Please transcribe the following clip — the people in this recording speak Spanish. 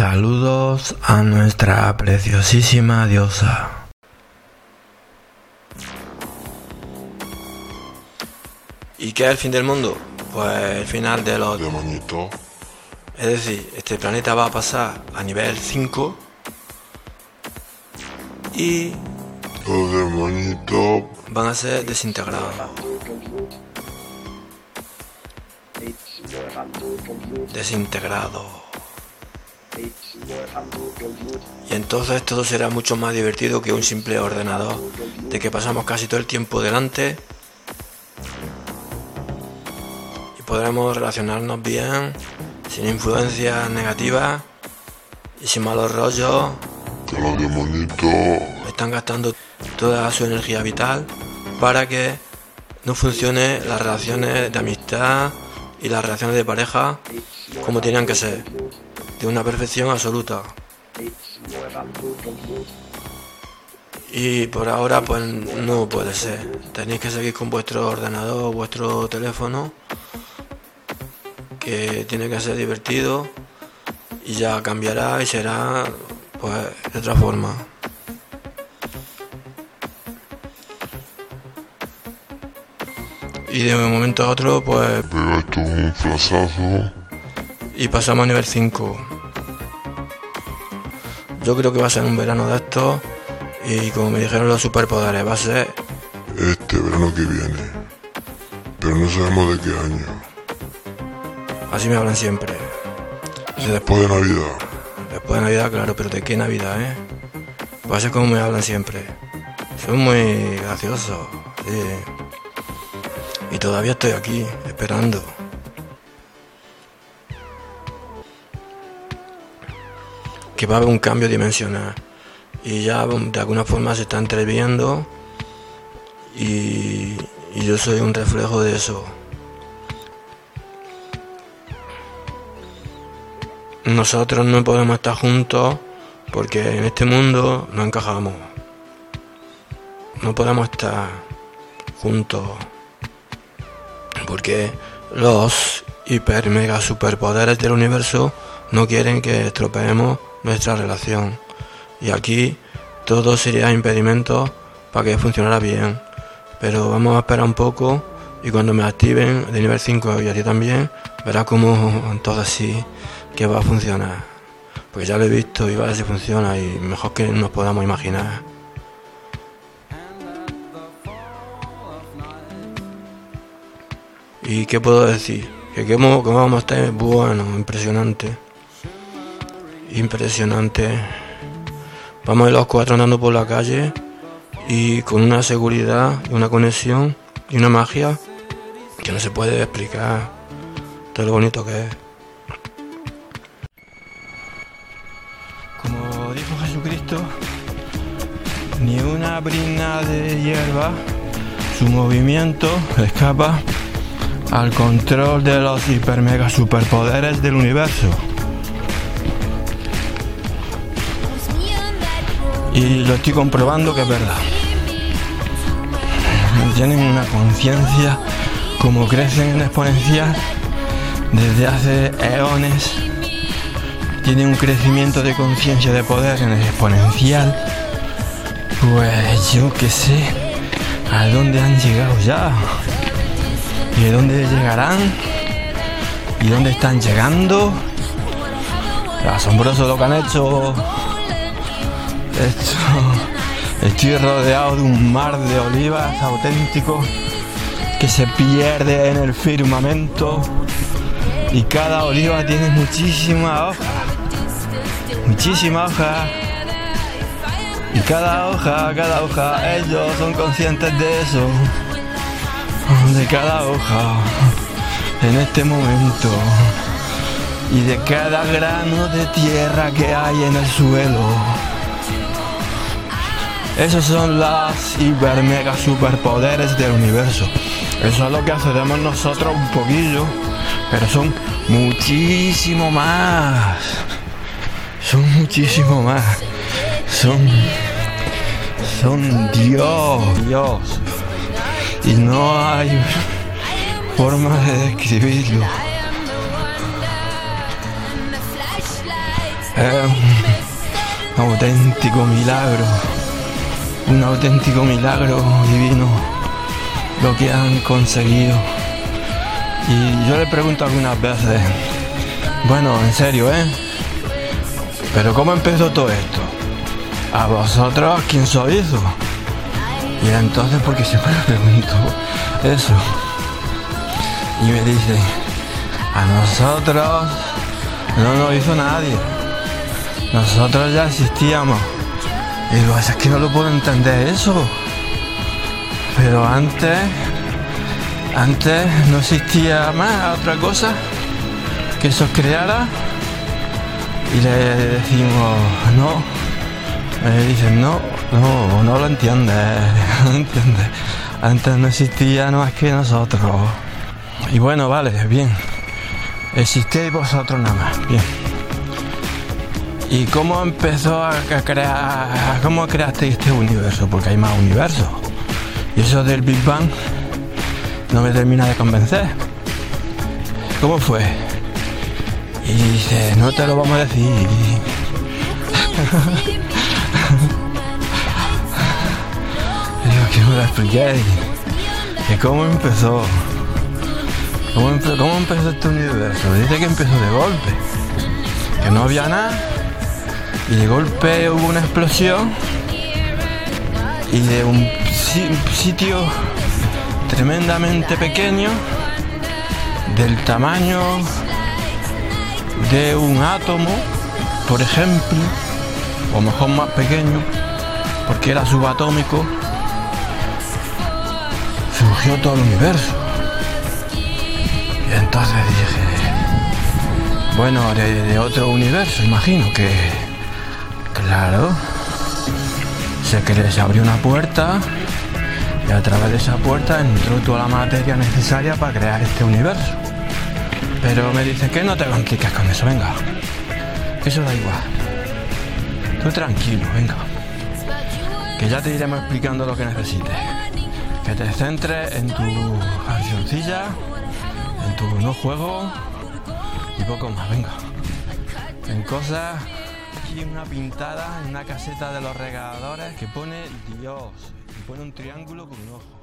Saludos a nuestra preciosísima diosa. ¿Y qué es el fin del mundo? Pues el final de los demonitos. Es decir, este planeta va a pasar a nivel 5 y Los demonitos. van a ser desintegrados. Desintegrados. Y entonces todo será mucho más divertido que un simple ordenador, de que pasamos casi todo el tiempo delante y podremos relacionarnos bien, sin influencias negativas y sin malos rollos. Que los demonitos. Están gastando toda su energía vital para que no funcionen las relaciones de amistad y las relaciones de pareja como tenían que ser, de una perfección absoluta. Y por ahora pues no puede ser. Tenéis que seguir con vuestro ordenador o vuestro teléfono, que tiene que ser divertido, y ya cambiará y será pues de otra forma. Y de un momento a otro pues Pero esto es un flasazo. y pasamos a nivel 5. Yo creo que va a ser un verano de estos, y como me dijeron los superpoderes, va a ser Este verano que viene. Pero no sabemos de qué año. así me hablan siempre. Y Después de Navidad. después de Navidad, claro, pero ¿de qué Navidad, Va a ser como me hablan siempre. Son muy graciosos, sí. Y todavía estoy aquí, esperando. Que va a haber un cambio dimensional. Y ya de alguna forma se está entreviendo. Y yo soy un reflejo de eso. Nosotros no podemos estar juntos porque en este mundo no encajamos. No podemos estar juntos porque los hiper mega superpoderes del universo no quieren que estropeemos nuestra relación. Y aquí todo sería impedimento para que funcionara bien. Pero vamos a esperar un poco, y cuando me activen de nivel 5 y a ti también, verás cómo todo así que va a funcionar. Porque ya lo he visto y va a ver si funciona, y mejor que nos podamos imaginar. ¿Y qué puedo decir? Que cómo vamos a estar bueno, impresionante. Impresionante. Vamos a ir los 4 andando por la calle y con una seguridad y una conexión y una magia que no se puede explicar todo lo bonito que es. Como dijo Jesucristo, ni una brina de hierba, su movimiento escapa al control de los hiper mega superpoderes del universo. Y lo estoy comprobando que es verdad. Tienen una conciencia como crecen en exponencial desde hace eones. Tienen un crecimiento de conciencia de poder en exponencial. Pues yo qué sé a dónde han llegado ya. ¿Y de dónde llegarán? ¿Y dónde están llegando? Asombroso lo que han hecho. Estoy rodeado de un mar de olivas auténtico que se pierde en el firmamento, y cada oliva tiene muchísima hoja, y cada hoja, ellos son conscientes de eso, de cada hoja en este momento, y de cada grano de tierra que hay en el suelo. Esos son los hiper mega superpoderes del universo. Eso es lo que hacemos nosotros un poquillo, pero son muchísimo más. Son muchísimo más. Son Dios. Y no hay forma de describirlo. Es un auténtico milagro. Un auténtico milagro divino lo que han conseguido. Y yo le pregunto algunas veces, bueno, en serio, ¿pero cómo empezó todo esto? ¿A vosotros quién sois eso? Y entonces, porque siempre le pregunto eso, y me dice, a nosotros no nos hizo nadie, nosotros ya existíamos. Y digo, es que no lo puedo entender eso, pero antes no existía más otra cosa que eso creara. Y le decimos, no. Me dicen, no lo entiendes, no entiendes. Antes no existía más que nosotros. Y bueno, vale, bien. Existéis vosotros nada más, bien. ¿Y cómo empezó a crear, cómo creasteis este universo? Porque hay más universos. Y eso del Big Bang no me termina de convencer. ¿Cómo fue? Y dice, no te lo vamos a decir. Y digo, que me lo expliquéis. ¿Y cómo empezó? ¿Cómo empezó este universo? Dice que empezó de golpe, que no había nada, y de golpe hubo una explosión, y de un sitio tremendamente pequeño, del tamaño de un átomo, por ejemplo, o mejor más pequeño, porque era subatómico, surgió todo el universo. Y entonces dije, bueno, de otro universo, imagino que, claro, se abrió una puerta, y a través de esa puerta entró toda la materia necesaria para crear este universo. Pero me dice que no te compliques con eso, venga, que eso da igual. Tú tranquilo, venga, que ya te iremos explicando lo que necesites. Que te centres en tu accioncilla, en tu no juego y poco más, venga. En cosas, aquí una pintada en una caseta de los regaladores que pone Dios y pone un triángulo con un ojo.